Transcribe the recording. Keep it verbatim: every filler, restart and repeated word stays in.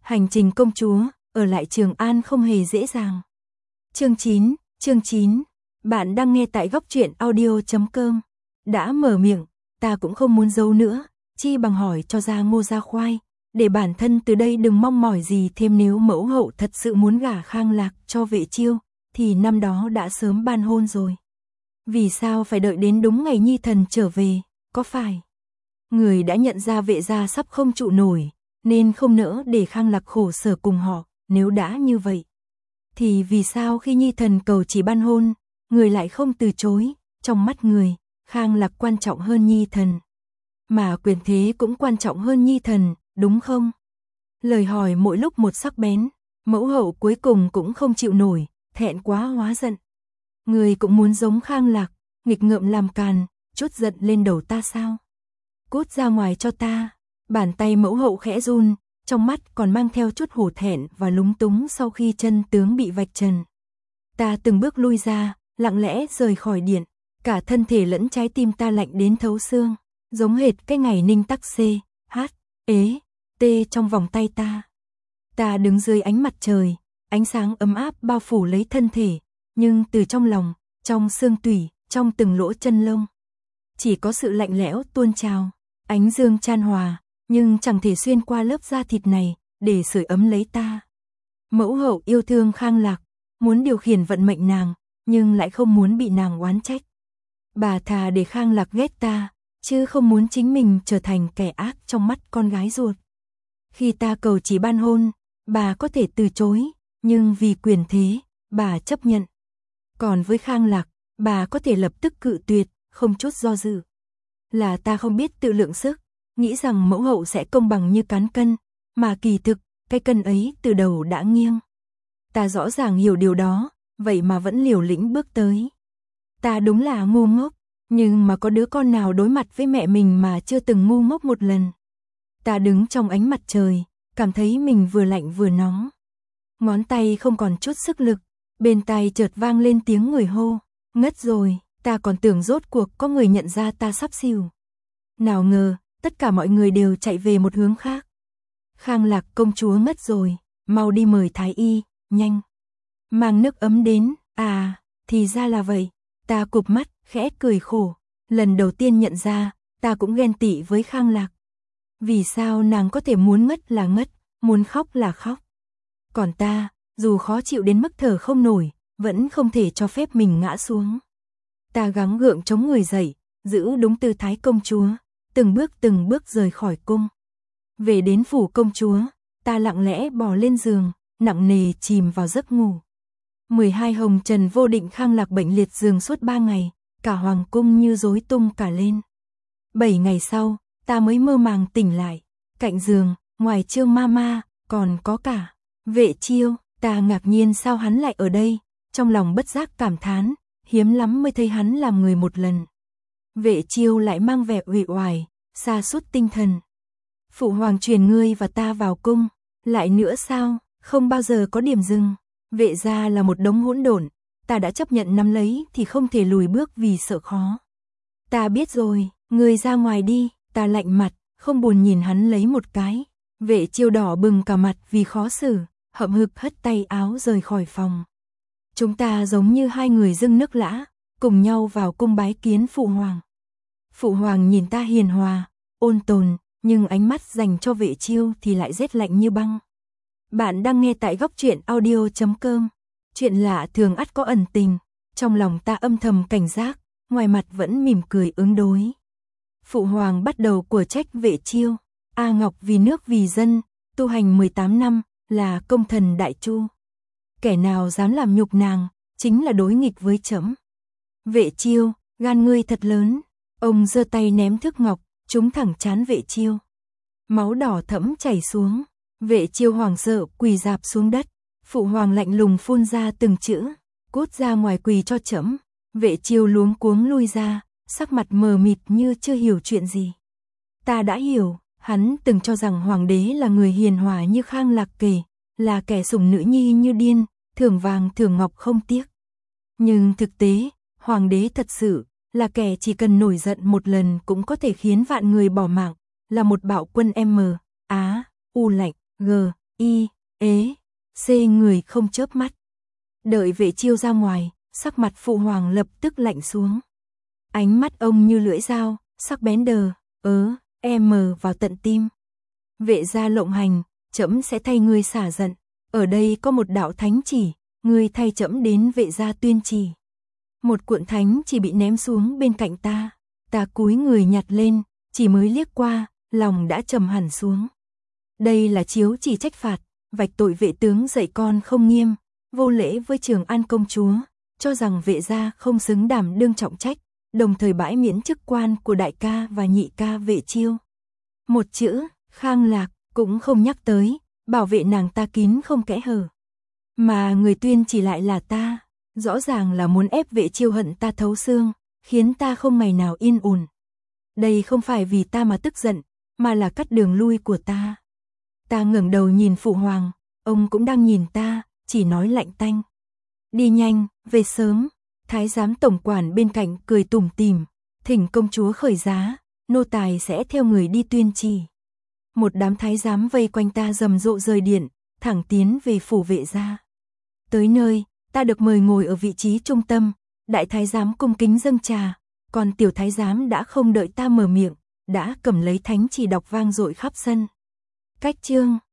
Hành trình công chúa, ở lại Trường An không hề dễ dàng. Chương chín, chương chín. Bạn đang nghe tại góc truyện audio chấm com. Đã mở miệng, ta cũng không muốn giấu nữa, chi bằng hỏi cho ra ngô ra khoai, để bản thân từ đây đừng mong mỏi gì thêm. Nếu mẫu hậu thật sự muốn gả Khang Lạc cho Vệ Chiêu, thì năm đó đã sớm ban hôn rồi. Vì sao phải đợi đến đúng ngày nhi thần trở về, có phải người đã nhận ra Vệ gia sắp không trụ nổi, nên không nỡ để Khang Lạc khổ sở cùng họ? Nếu đã như vậy, thì vì sao khi nhi thần cầu chỉ ban hôn, người lại không từ chối? Trong mắt người, Khang Lạc quan trọng hơn nhi thần, mà quyền thế cũng quan trọng hơn nhi thần, đúng không? Lời hỏi mỗi lúc một sắc bén, mẫu hậu cuối cùng cũng không chịu nổi, thẹn quá hóa giận. Người cũng muốn giống Khang Lạc, nghịch ngợm làm càn, trút giận lên đầu ta sao? Cút ra ngoài cho ta. Bàn tay mẫu hậu khẽ run, trong mắt còn mang theo chút hổ thẹn và lúng túng sau khi chân tướng bị vạch trần. Ta từng bước lui ra, lặng lẽ rời khỏi điện, cả thân thể lẫn trái tim ta lạnh đến thấu xương, giống hệt cái ngày Ninh Tắc xê, hát, ế, tê trong vòng tay ta. Ta đứng dưới ánh mặt trời, ánh sáng ấm áp bao phủ lấy thân thể, nhưng từ trong lòng, trong xương tủy, trong từng lỗ chân lông, chỉ có sự lạnh lẽo tuôn trào. Ánh dương chan hòa, nhưng chẳng thể xuyên qua lớp da thịt này, để sưởi ấm lấy ta. Mẫu hậu yêu thương Khang Lạc, muốn điều khiển vận mệnh nàng, nhưng lại không muốn bị nàng oán trách. Bà thà để Khang Lạc ghét ta, chứ không muốn chính mình trở thành kẻ ác trong mắt con gái ruột. Khi ta cầu chỉ ban hôn, bà có thể từ chối, nhưng vì quyền thế, bà chấp nhận. Còn với Khang Lạc, bà có thể lập tức cự tuyệt, không chút do dự. Là ta không biết tự lượng sức, nghĩ rằng mẫu hậu sẽ công bằng như cán cân, mà kỳ thực, cái cân ấy từ đầu đã nghiêng. Ta rõ ràng hiểu điều đó, vậy mà vẫn liều lĩnh bước tới. Ta đúng là ngu ngốc, nhưng mà có đứa con nào đối mặt với mẹ mình mà chưa từng ngu ngốc một lần. Ta đứng trong ánh mặt trời, cảm thấy mình vừa lạnh vừa nóng. Ngón tay không còn chút sức lực, bên tai chợt vang lên tiếng người hô, ngất rồi. Ta còn tưởng rốt cuộc có người nhận ra ta sắp xỉu. Nào ngờ, tất cả mọi người đều chạy về một hướng khác. Khang Lạc công chúa ngất rồi, mau đi mời thái y, nhanh. Mang nước ấm đến. À, thì ra là vậy. Ta cụp mắt, khẽ cười khổ. Lần đầu tiên nhận ra, ta cũng ghen tị với Khang Lạc. Vì sao nàng có thể muốn ngất là ngất, muốn khóc là khóc. Còn ta, dù khó chịu đến mức thở không nổi, vẫn không thể cho phép mình ngã xuống. Ta gắng gượng chống người dậy, giữ đúng tư thái công chúa, từng bước từng bước rời khỏi cung. Về đến phủ công chúa, ta lặng lẽ bò lên giường, nặng nề chìm vào giấc ngủ. mười hai hồng trần vô định. Khang Lạc bệnh liệt giường suốt ba ngày, cả hoàng cung như rối tung cả lên. Bảy ngày sau, ta mới mơ màng tỉnh lại. Cạnh giường, ngoài Trương Mama, còn có cả Vệ Chiêu. Ta ngạc nhiên sao hắn lại ở đây, trong lòng bất giác cảm thán. Hiếm lắm mới thấy hắn làm người một lần. Vệ Chiêu lại mang vẻ uể oải, sa sút tinh thần. Phụ hoàng truyền ngươi và ta vào cung, lại nữa sao, không bao giờ có điểm dừng. Vệ gia là một đống hỗn độn, ta đã chấp nhận nắm lấy thì không thể lùi bước vì sợ khó. Ta biết rồi, ngươi ra ngoài đi. Ta lạnh mặt, không buồn nhìn hắn lấy một cái. Vệ Chiêu đỏ bừng cả mặt vì khó xử, hậm hực hất tay áo rời khỏi phòng. Chúng ta giống như hai người dưng nước lã, cùng nhau vào cung bái kiến phụ hoàng. Phụ hoàng nhìn ta hiền hòa, ôn tồn, nhưng ánh mắt dành cho Vệ Chiêu thì lại rét lạnh như băng. Bạn đang nghe tại góc truyện audio chấm com. Chuyện lạ thường ắt có ẩn tình, trong lòng ta âm thầm cảnh giác, ngoài mặt vẫn mỉm cười ứng đối. Phụ hoàng bắt đầu của trách Vệ Chiêu. A Ngọc vì nước vì dân, tu hành mười tám năm, là công thần đại chu. Kẻ nào dám làm nhục nàng, chính là đối nghịch với trẫm. Vệ Chiêu, gan ngươi thật lớn. Ông giơ tay ném thước ngọc, trúng thẳng trán Vệ Chiêu. Máu đỏ thẫm chảy xuống. Vệ Chiêu hoảng sợ quỳ rạp xuống đất. Phụ hoàng lạnh lùng phun ra từng chữ, cút ra ngoài quỳ cho trẫm. Vệ Chiêu luống cuống lui ra, sắc mặt mờ mịt như chưa hiểu chuyện gì. Ta đã hiểu, hắn từng cho rằng hoàng đế là người hiền hòa như Khang Lạc kể, là kẻ sủng nữ nhi như điên, thưởng vàng thưởng ngọc không tiếc. Nhưng thực tế, hoàng đế thật sự là kẻ chỉ cần nổi giận một lần cũng có thể khiến vạn người bỏ mạng, là một bạo quân M, Á, U lạnh, G, y, ế, c người không chớp mắt. Đợi vệ chiêu ra ngoài, sắc mặt phụ hoàng lập tức lạnh xuống. Ánh mắt ông như lưỡi dao, sắc bén đờ, ớ, em mờ vào tận tim. Vệ gia lộng hành, trẫm sẽ thay ngươi xả giận. Ở đây có một đạo thánh chỉ, ngươi thay trẫm đến vệ gia tuyên chỉ. Một cuộn thánh chỉ bị ném xuống bên cạnh ta. Ta cúi người nhặt lên, chỉ mới liếc qua, lòng đã trầm hẳn xuống. Đây là chiếu chỉ trách phạt, vạch tội vệ tướng dạy con không nghiêm, vô lễ với Trường An công chúa, cho rằng vệ gia không xứng đảm đương trọng trách, đồng thời bãi miễn chức quan của đại ca và nhị ca Vệ Chiêu. Một chữ, Khang Lạc, cũng không nhắc tới, bảo vệ nàng ta kín không kẽ hở. Mà người tuyên chỉ lại là ta, rõ ràng là muốn ép Vệ Chiêu hận ta thấu xương, khiến ta không ngày nào yên ổn. Đây không phải vì ta mà tức giận, mà là cắt đường lui của ta. Ta ngẩng đầu nhìn phụ hoàng, ông cũng đang nhìn ta, chỉ nói lạnh tanh. Đi nhanh, về sớm. Thái giám tổng quản bên cạnh cười tủm tỉm, thỉnh công chúa khởi giá, nô tài sẽ theo người đi tuyên chỉ. Một đám thái giám vây quanh ta rầm rộ rời điện, thẳng tiến về phủ vệ gia. Tới nơi, ta được mời ngồi ở vị trí trung tâm, đại thái giám cung kính dâng trà, còn tiểu thái giám đã không đợi ta mở miệng, đã cầm lấy thánh chỉ đọc vang dội khắp sân. Cách chương